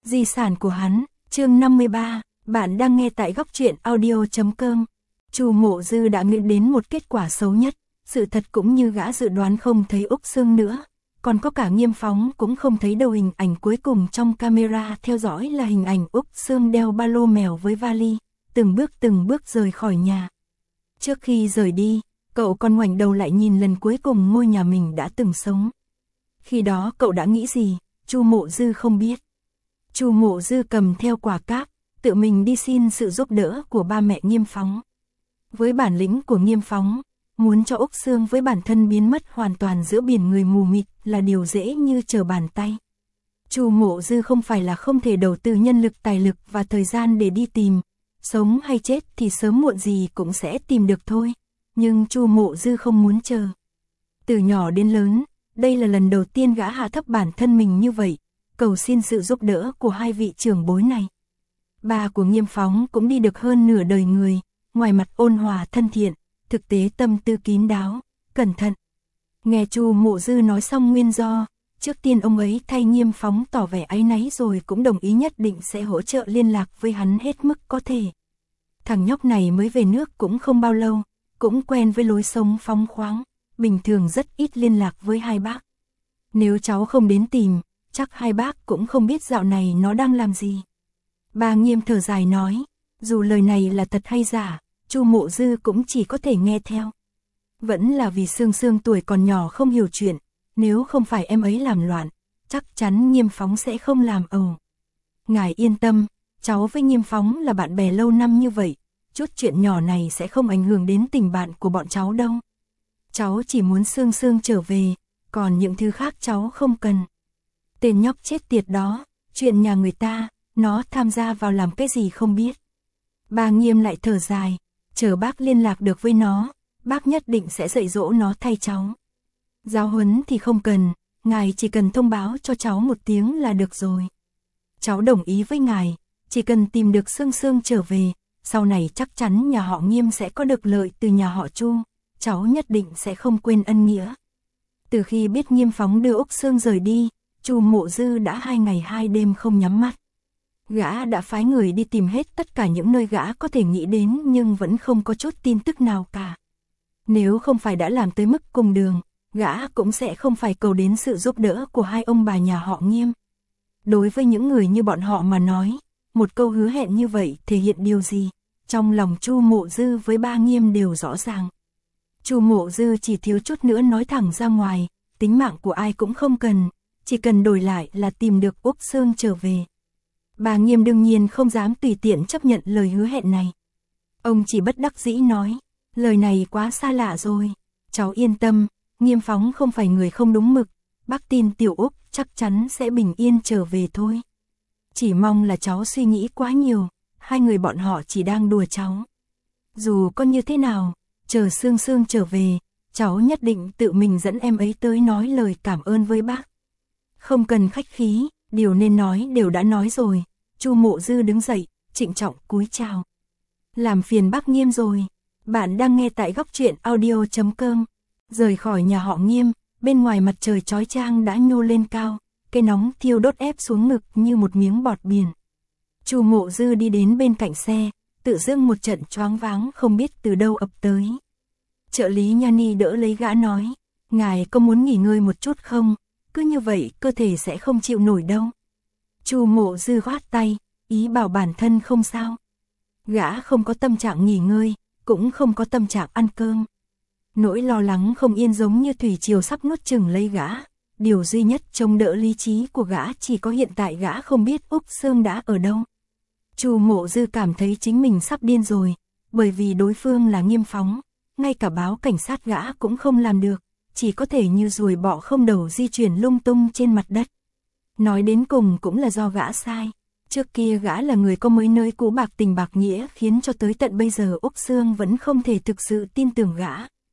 Di sản của hắn, chương 53, bạn đang nghe tại góc truyện audio.com. Chu Mộ Dư đã nghĩ đến một kết quả xấu nhất, sự thật cũng như gã dự đoán không thấy Úc Sương nữa, còn có cả Nghiêm Phóng cũng không thấy đâu. Hình ảnh cuối cùng trong camera theo dõi là hình ảnh Úc Sương đeo ba lô mèo với vali, từng bước rời khỏi nhà. Trước khi rời đi, cậu còn ngoảnh đầu lại nhìn lần cuối cùng ngôi nhà mình đã từng sống. Khi đó cậu đã nghĩ gì, Chu Mộ Dư không biết. Chu Mộ Dư cầm theo quả cáp, tự mình đi xin sự giúp đỡ của ba mẹ Nghiêm Phóng. Với bản lĩnh của Nghiêm Phóng, muốn cho Úc Sương với bản thân biến mất hoàn toàn giữa biển người mù mịt là điều dễ như trở bàn tay. Chu Mộ Dư không phải là không thể đầu tư nhân lực, tài lực và thời gian để đi tìm, sống hay chết thì sớm muộn gì cũng sẽ tìm được thôi, nhưng Chu Mộ Dư không muốn chờ. Từ nhỏ đến lớn, đây là lần đầu tiên gã hạ thấp bản thân mình như vậy, cầu xin sự giúp đỡ của hai vị trưởng bối này. Ba của Nghiêm Phóng cũng đi được hơn nửa đời người, ngoài mặt ôn hòa thân thiện, thực tế tâm tư kín đáo, cẩn thận. Nghe Chu Mộ Dư nói xong nguyên do, trước tiên ông ấy thay Nghiêm Phóng tỏ vẻ áy náy rồi cũng đồng ý nhất định sẽ hỗ trợ liên lạc với hắn hết mức có thể. Thằng nhóc này mới về nước cũng không bao lâu, cũng quen với lối sống phóng khoáng, bình thường rất ít liên lạc với hai bác. Nếu cháu không đến tìm, chắc hai bác cũng không biết dạo này nó đang làm gì. Bà Nghiêm thở dài nói, dù lời này là thật hay giả, Chu Mộ Dư cũng chỉ có thể nghe theo. Vẫn là vì Sương Sương tuổi còn nhỏ không hiểu chuyện, nếu không phải em ấy làm loạn, chắc chắn Nghiêm Phóng sẽ không làm ẩu. Ngài yên tâm, cháu với Nghiêm Phóng là bạn bè lâu năm như vậy, chút chuyện nhỏ này sẽ không ảnh hưởng đến tình bạn của bọn cháu đâu. Cháu chỉ muốn Sương Sương trở về, còn những thứ khác cháu không cần. Tên nhóc chết tiệt đó, chuyện nhà người ta, nó tham gia vào làm cái gì không biết. Bà Nghiêm lại thở dài, chờ bác liên lạc được với nó, bác nhất định sẽ dạy dỗ nó thay cháu. Giáo huấn thì không cần, ngài chỉ cần thông báo cho cháu một tiếng là được rồi. Cháu đồng ý với ngài, chỉ cần tìm được Sương Sương trở về, sau này chắc chắn nhà họ Nghiêm sẽ có được lợi từ nhà họ Chu, cháu nhất định sẽ không quên ân nghĩa. Từ khi biết Nghiêm Phóng đưa Úc Sương rời đi, Chu Mộ Dư đã 2 ngày 2 đêm không nhắm mắt. Gã đã phái người đi tìm hết tất cả những nơi gã có thể nghĩ đến nhưng vẫn không có chút tin tức nào cả. Nếu không phải đã làm tới mức cùng đường, gã cũng sẽ không phải cầu đến sự giúp đỡ của hai ông bà nhà họ Nghiêm. Đối với những người như bọn họ mà nói, một câu hứa hẹn như vậy thể hiện điều gì, trong lòng Chu Mộ Dư với ba Nghiêm đều rõ ràng. Chu Mộ Dư chỉ thiếu chút nữa nói thẳng ra ngoài, tính mạng của ai cũng không cần, chỉ cần đổi lại là tìm được Úc Sương trở về. Bà Nghiêm đương nhiên không dám tùy tiện chấp nhận lời hứa hẹn này. Ông chỉ bất đắc dĩ nói, lời này quá xa lạ rồi, cháu yên tâm, Nghiêm Phóng không phải người không đúng mực, bác tin tiểu Úc chắc chắn sẽ bình yên trở về thôi. Chỉ mong là cháu suy nghĩ quá nhiều, hai người bọn họ chỉ đang đùa cháu. Dù có như thế nào, chờ Sương Sương trở về, cháu nhất định tự mình dẫn em ấy tới nói lời cảm ơn với bác. Không cần khách khí, điều nên nói đều đã nói rồi. Chu Mộ Dư đứng dậy, trịnh trọng cúi chào. Làm phiền bác Nghiêm rồi. Bạn đang nghe tại góc truyện audio.com. Rời khỏi nhà họ Nghiêm, bên ngoài mặt trời chói chang đã nhô lên cao, cái nóng thiêu đốt ép xuống ngực như một miếng bọt biển. Chu Mộ Dư đi đến bên cạnh xe, tự dưng một trận choáng váng không biết từ đâu ập tới. Trợ lý Nhani đỡ lấy gã nói, ngài có muốn nghỉ ngơi một chút không? Cứ như vậy cơ thể sẽ không chịu nổi đâu. Chu Mộ Dư khoát tay, ý bảo bản thân không sao. Gã không có tâm trạng nghỉ ngơi, cũng không có tâm trạng ăn cơm. Nỗi lo lắng không yên giống như thủy triều sắp nuốt chửng lấy gã. Điều duy nhất chống đỡ lý trí của gã chỉ có hiện tại gã không biết Úc Sương đã ở đâu. Chu Mộ Dư cảm thấy chính mình sắp điên rồi, bởi vì đối phương là Nghiêm Phóng, ngay cả báo cảnh sát gã cũng không làm được, chỉ có thể như ruồi bọ không đầu di chuyển lung tung trên mặt đất. Nói đến cùng cũng là do gã sai. Trước kia gã là người có mới nơi cũ bạc tình bạc nghĩa khiến cho tới tận bây giờ Úc Sương vẫn không thể thực sự tin tưởng gã.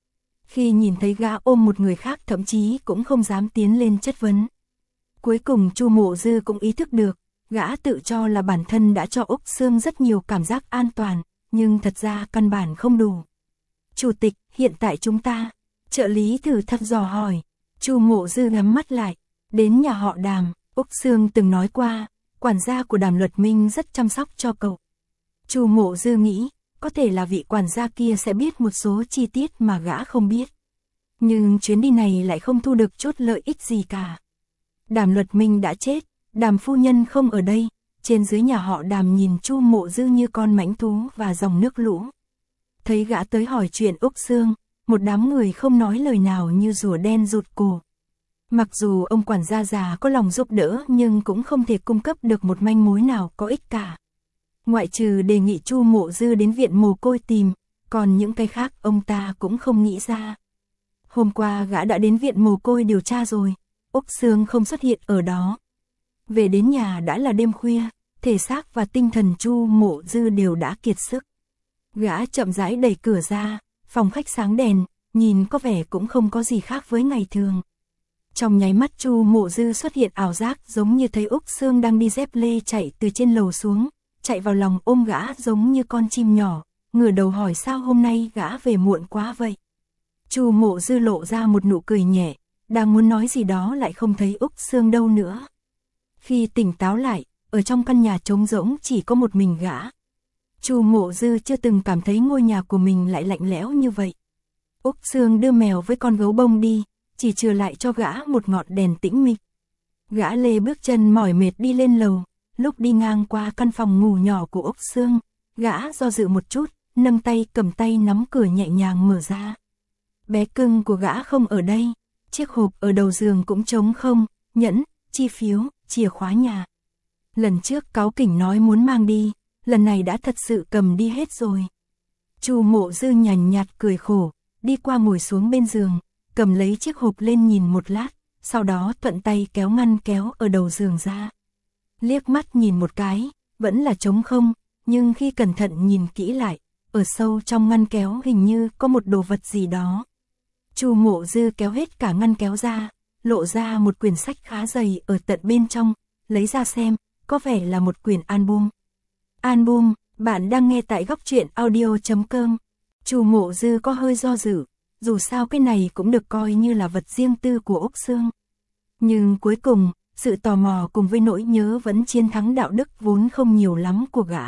Khi nhìn thấy gã ôm một người khác thậm chí cũng không dám tiến lên chất vấn. Cuối cùng Chu Mộ Dư cũng ý thức được, gã tự cho là bản thân đã cho Úc Sương rất nhiều cảm giác an toàn, nhưng thật ra căn bản không đủ. Chủ tịch, hiện tại chúng ta, trợ lý thử thăm dò hỏi. Chu Mộ Dư nhắm mắt lại, đến nhà họ Đàm, Úc Sương từng nói qua, quản gia của Đàm Luật Minh rất chăm sóc cho cậu. Chu Mộ Dư nghĩ, có thể là vị quản gia kia sẽ biết một số chi tiết mà gã không biết. Nhưng chuyến đi này lại không thu được chút lợi ích gì cả. Đàm Luật Minh đã chết, Đàm phu nhân không ở đây, trên dưới nhà họ Đàm nhìn Chu Mộ Dư như con mãnh thú và dòng nước lũ. Thấy gã tới hỏi chuyện Úc Sương, một đám người không nói lời nào như rùa đen rụt cổ. Mặc dù ông quản gia già có lòng giúp đỡ nhưng cũng không thể cung cấp được một manh mối nào có ích cả. Ngoại trừ đề nghị Chu Mộ Dư đến viện mồ côi tìm, còn những cái khác ông ta cũng không nghĩ ra. Hôm qua gã đã đến viện mồ côi điều tra rồi, Úc Sương không xuất hiện ở đó. Về đến nhà đã là đêm khuya, thể xác và tinh thần Chu Mộ Dư đều đã kiệt sức. Gã chậm rãi đẩy cửa ra, phòng khách sáng đèn, nhìn có vẻ cũng không có gì khác với ngày thường. Trong nháy mắt Chu Mộ Dư xuất hiện ảo giác giống như thấy Úc Sương đang đi dép lê chạy từ trên lầu xuống, chạy vào lòng ôm gã giống như con chim nhỏ, ngửa đầu hỏi sao hôm nay gã về muộn quá vậy. Chu Mộ Dư lộ ra một nụ cười nhẹ, đang muốn nói gì đó lại không thấy Úc Sương đâu nữa. Khi tỉnh táo lại, ở trong căn nhà trống rỗng chỉ có một mình gã. Chu Mộ Dư chưa từng cảm thấy ngôi nhà của mình lại lạnh lẽo như vậy. Úc Sương đưa mèo với con gấu bông đi, chỉ trừ lại cho gã một ngọn đèn tĩnh mịch. Gã lê bước chân mỏi mệt đi lên lầu, lúc đi ngang qua căn phòng ngủ nhỏ của Úc Sương, gã do dự một chút, nâng tay cầm tay nắm cửa nhẹ nhàng mở ra. Bé cưng của gã không ở đây, chiếc hộp ở đầu giường cũng trống không, nhẫn, chi phiếu, chìa khóa nhà. Lần trước cáu kỉnh nói muốn mang đi, lần này đã thật sự cầm đi hết rồi. Chu Mộ Dư nhàn nhạt cười khổ, đi qua ngồi xuống bên giường, cầm lấy chiếc hộp lên nhìn một lát, sau đó thuận tay kéo ngăn kéo ở đầu giường ra. Liếc mắt nhìn một cái, vẫn là trống không, nhưng khi cẩn thận nhìn kỹ lại, ở sâu trong ngăn kéo hình như có một đồ vật gì đó. Chu Mộ Dư kéo hết cả ngăn kéo ra, lộ ra một quyển sách khá dày ở tận bên trong, lấy ra xem, có vẻ là một quyển album. Album, bạn đang nghe tại góc truyện audio.com. Chu Mộ Dư có hơi do dự, dù sao cái này cũng được coi như là vật riêng tư của Úc Sương. Nhưng cuối cùng, sự tò mò cùng với nỗi nhớ vẫn chiến thắng đạo đức vốn không nhiều lắm của gã.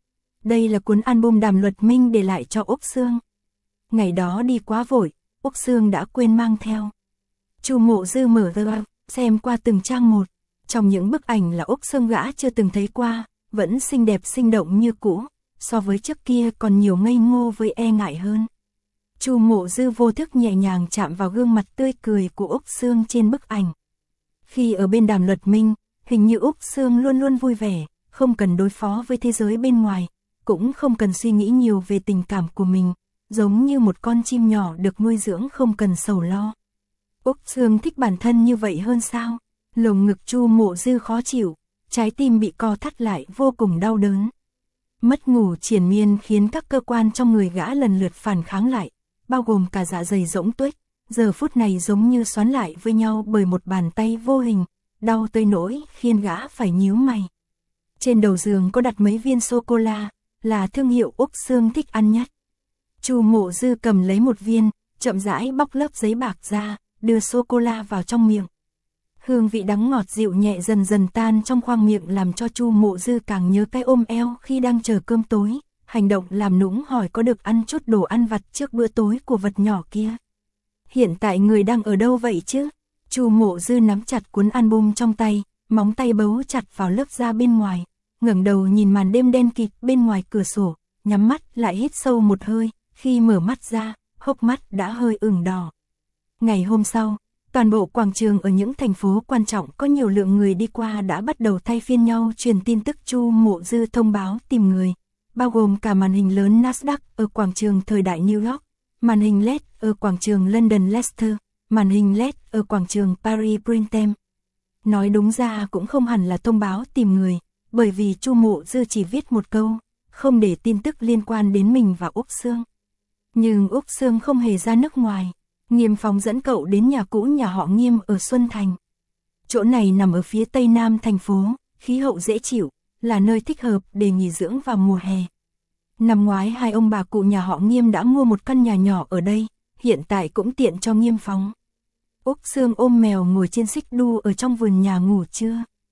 Đây là cuốn album Đàm Luật Minh để lại cho Úc Sương. Ngày đó đi quá vội, Úc Sương đã quên mang theo. Chu Mộ Dư mở ra, xem qua từng trang một. Trong những bức ảnh là Úc Sương gã chưa từng thấy qua, vẫn xinh đẹp sinh động như cũ, so với trước kia còn nhiều ngây ngô với e ngại hơn. Chu Mộ Dư vô thức nhẹ nhàng chạm vào gương mặt tươi cười của Úc Sương trên bức ảnh. Khi ở bên Đàm Luật Minh, hình như Úc Sương luôn luôn vui vẻ, không cần đối phó với thế giới bên ngoài, cũng không cần suy nghĩ nhiều về tình cảm của mình, giống như một con chim nhỏ được nuôi dưỡng không cần sầu lo. Úc Sương thích bản thân như vậy hơn sao? Lồng ngực Chu Mộ Dư khó chịu, trái tim bị co thắt lại vô cùng đau đớn. Mất ngủ triền miên khiến các cơ quan trong người gã lần lượt phản kháng lại, bao gồm cả dạ dày rỗng tuếch, giờ phút này giống như xoắn lại với nhau bởi một bàn tay vô hình, đau tới nỗi khiến gã phải nhíu mày. Trên đầu giường có đặt mấy viên sô-cô-la, là thương hiệu Úc Sương thích ăn nhất. Chu Mộ Dư cầm lấy một viên, chậm rãi bóc lớp giấy bạc ra, đưa sô-cô-la vào trong miệng. Hương vị đắng ngọt dịu nhẹ dần dần tan trong khoang miệng làm cho Chu Mộ Dư càng nhớ cái ôm eo khi đang chờ cơm tối, hành động làm nũng hỏi có được ăn chút đồ ăn vặt trước bữa tối của vật nhỏ kia. Hiện tại người đang ở đâu vậy chứ? Chu Mộ Dư nắm chặt cuốn album trong tay, móng tay bấu chặt vào lớp da bên ngoài, ngẩng đầu nhìn màn đêm đen kịt bên ngoài cửa sổ, nhắm mắt lại hít sâu một hơi, khi mở mắt ra, hốc mắt đã hơi ửng đỏ. Ngày hôm sau, toàn bộ quảng trường ở những thành phố quan trọng có nhiều lượng người đi qua đã bắt đầu thay phiên nhau truyền tin tức Chu Mộ Dư thông báo tìm người, bao gồm cả màn hình lớn Nasdaq ở quảng trường thời đại New York, màn hình LED ở quảng trường London Leicester, màn hình LED ở quảng trường Paris Printemps. Nói đúng ra cũng không hẳn là thông báo tìm người, bởi vì Chu Mộ Dư chỉ viết một câu, không để tin tức liên quan đến mình và Úc Sương. Nhưng Úc Sương không hề ra nước ngoài. Nghiêm Phong dẫn cậu đến nhà cũ nhà họ Nghiêm ở Xuân Thành. Chỗ này nằm ở phía tây nam thành phố, khí hậu dễ chịu, là nơi thích hợp để nghỉ dưỡng vào mùa hè. Năm ngoái hai ông bà cụ nhà họ Nghiêm đã mua một căn nhà nhỏ ở đây, hiện tại cũng tiện cho Nghiêm Phong. Úc Sương ôm mèo ngồi trên xích đu ở trong vườn nhà ngủ trưa.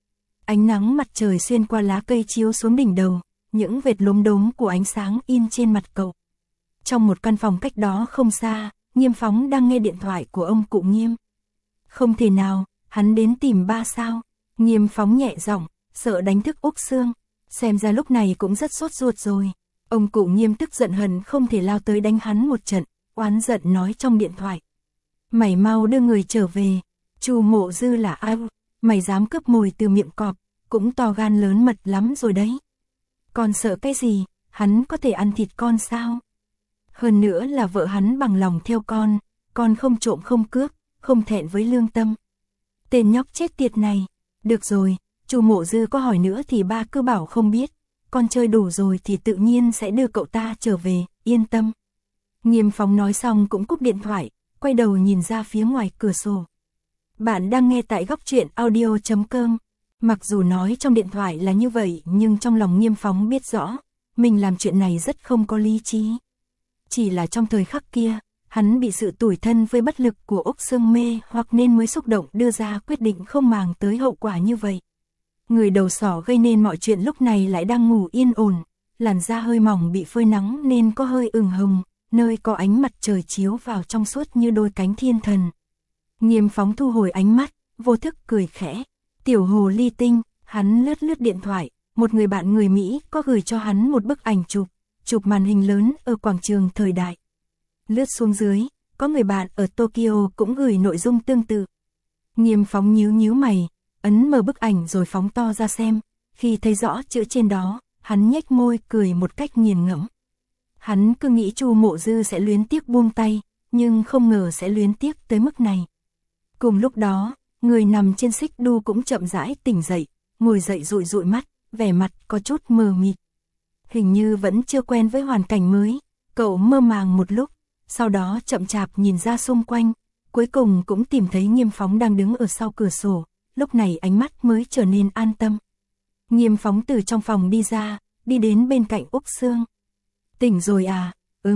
Ánh nắng mặt trời xuyên qua lá cây chiếu xuống đỉnh đầu, những vệt lốm đốm của ánh sáng in trên mặt cậu. Trong một căn phòng cách đó không xa, Nghiêm Phóng đang nghe điện thoại của ông cụ Nghiêm. Không thể nào, hắn đến tìm ba sao? Nghiêm Phóng nhẹ giọng, sợ đánh thức Úc Sương. Xem ra lúc này cũng rất sốt ruột rồi. Ông cụ Nghiêm tức giận hận không thể lao tới đánh hắn một trận, oán giận nói trong điện thoại. Mày mau đưa người trở về. Chu Mộ Dư là ai? Mày dám cướp mồi từ miệng cọp, cũng to gan lớn mật lắm rồi đấy. Con sợ cái gì, hắn có thể ăn thịt con sao? Hơn nữa là vợ hắn bằng lòng theo con không trộm không cướp, không thẹn với lương tâm. Tên nhóc chết tiệt này. Được rồi, Chu Mộ Dư có hỏi nữa thì ba cứ bảo không biết. Con chơi đủ rồi thì tự nhiên sẽ đưa cậu ta trở về, yên tâm. Nghiêm Phóng nói xong cũng cúp điện thoại, quay đầu nhìn ra phía ngoài cửa sổ. Bạn đang nghe tại góc truyện audio.com. Mặc dù nói trong điện thoại là như vậy nhưng trong lòng Nghiêm Phóng biết rõ, mình làm chuyện này rất không có lý trí. Chỉ là trong thời khắc kia, hắn bị sự tủi thân với bất lực của Úc Sương mê hoặc nên mới xúc động đưa ra quyết định không màng tới hậu quả như vậy. Người đầu sỏ gây nên mọi chuyện lúc này lại đang ngủ yên ổn, làn da hơi mỏng bị phơi nắng nên có hơi ửng hồng, nơi có ánh mặt trời chiếu vào trong suốt như đôi cánh thiên thần. Nghiêm Phóng thu hồi ánh mắt, vô thức cười khẽ. Tiểu hồ ly tinh, hắn lướt điện thoại, một người bạn người Mỹ có gửi cho hắn một bức ảnh chụp màn hình lớn ở quảng trường thời đại. Lướt xuống dưới, có người bạn ở Tokyo cũng gửi nội dung tương tự. Nghiêm Phóng nhíu mày, ấn mở bức ảnh rồi phóng to ra xem, khi thấy rõ chữ trên đó, hắn nhếch môi cười một cách nghiền ngẫm. Hắn cứ nghĩ Chu Mộ Dư sẽ luyến tiếc buông tay, nhưng không ngờ sẽ luyến tiếc tới mức này. Cùng lúc đó, người nằm trên xích đu cũng chậm rãi tỉnh dậy, ngồi dậy dụi mắt, vẻ mặt có chút mờ mịt. Hình như vẫn chưa quen với hoàn cảnh mới, cậu mơ màng một lúc, sau đó chậm chạp nhìn ra xung quanh, cuối cùng cũng tìm thấy Nghiêm Phóng đang đứng ở sau cửa sổ, lúc này ánh mắt mới trở nên an tâm. Nghiêm Phóng từ trong phòng đi ra, đi đến bên cạnh Úc Sương. Tỉnh rồi à?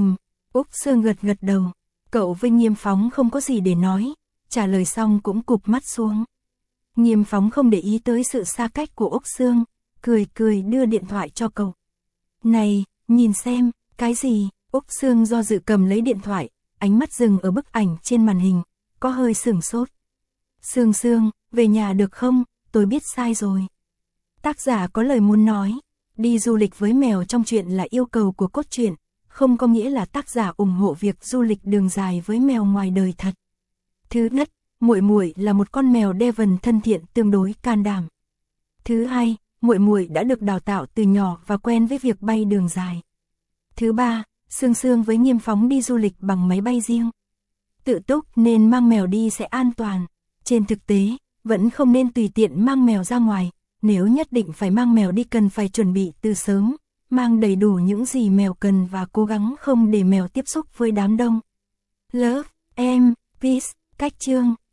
Úc Sương gật đầu. Cậu với Nghiêm Phóng không có gì để nói, trả lời xong cũng cụp mắt xuống. Nghiêm Phóng không để ý tới sự xa cách của Úc Sương, cười đưa điện thoại cho cậu. Này, nhìn xem, cái gì? Úc Sương do dự cầm lấy điện thoại, ánh mắt dừng ở bức ảnh trên màn hình, có hơi sửng sốt. Sương, về nhà được không? Tôi biết sai rồi. Tác giả có lời muốn nói, đi du lịch với mèo trong truyện là yêu cầu của cốt truyện, không có nghĩa là tác giả ủng hộ việc du lịch đường dài với mèo ngoài đời thật. Thứ nhất, Muội là một con mèo Devon thân thiện tương đối can đảm. Thứ hai, Muội đã được đào tạo từ nhỏ và quen với việc bay đường dài. Thứ ba, Sương với Nghiêm Phóng đi du lịch bằng máy bay riêng. Tự túc nên mang mèo đi sẽ an toàn. Trên thực tế, vẫn không nên tùy tiện mang mèo ra ngoài, nếu nhất định phải mang mèo đi cần phải chuẩn bị từ sớm, mang đầy đủ những gì mèo cần và cố gắng không để mèo tiếp xúc với đám đông. Love, em, peace, cách chương.